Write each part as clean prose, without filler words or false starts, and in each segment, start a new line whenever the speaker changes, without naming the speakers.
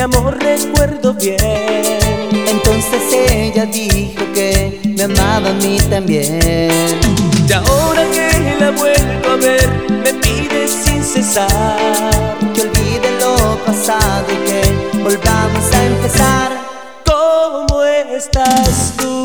amor recuerdo bien.
Entonces ella dijo que me amaba a mí también.
Y ahora que la vuelvo a ver, me pide sin cesar
que olvide lo pasado y que volvamos a empezar.
¿Cómo estás tú?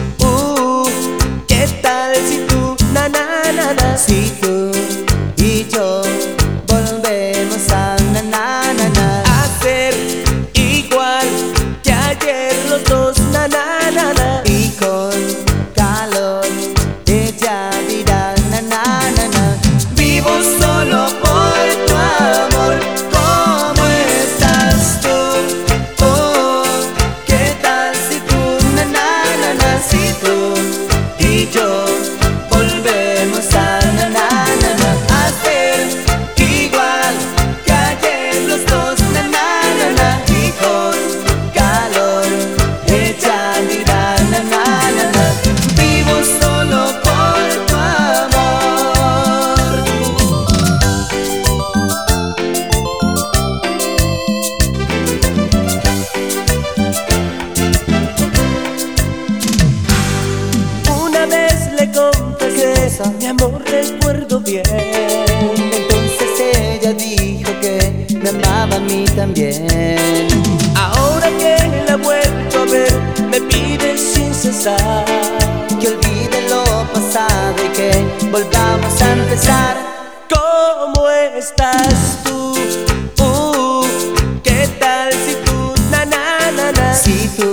¿Qué tal si tú, na na na na?
Si tú y yo volvemos a na na na na,
a ser igual que ayer los dos, na na na na.
y con calor ella dirá na na na na.
Vivo solo por tu amor. ¿Cómo estás tú?
¿Qué tal si tú na na na na? Si tú y yo volvemos a na na na na,
a ser igual que ayer los dos, na na na na.
y con calor ella dirá na na na na.
Vivo solo por tu amor. Una vez le confesé, mi amor recuerdo bien.
Entonces ella dijo que me amaba a mí también.
Ahora que la vuelvo a ver, me pide sin cesar
que olvide lo pasado y que volvamos a empezar.
¿Cómo estás tú? ¿Qué tal si tú, na na na na?
Si tú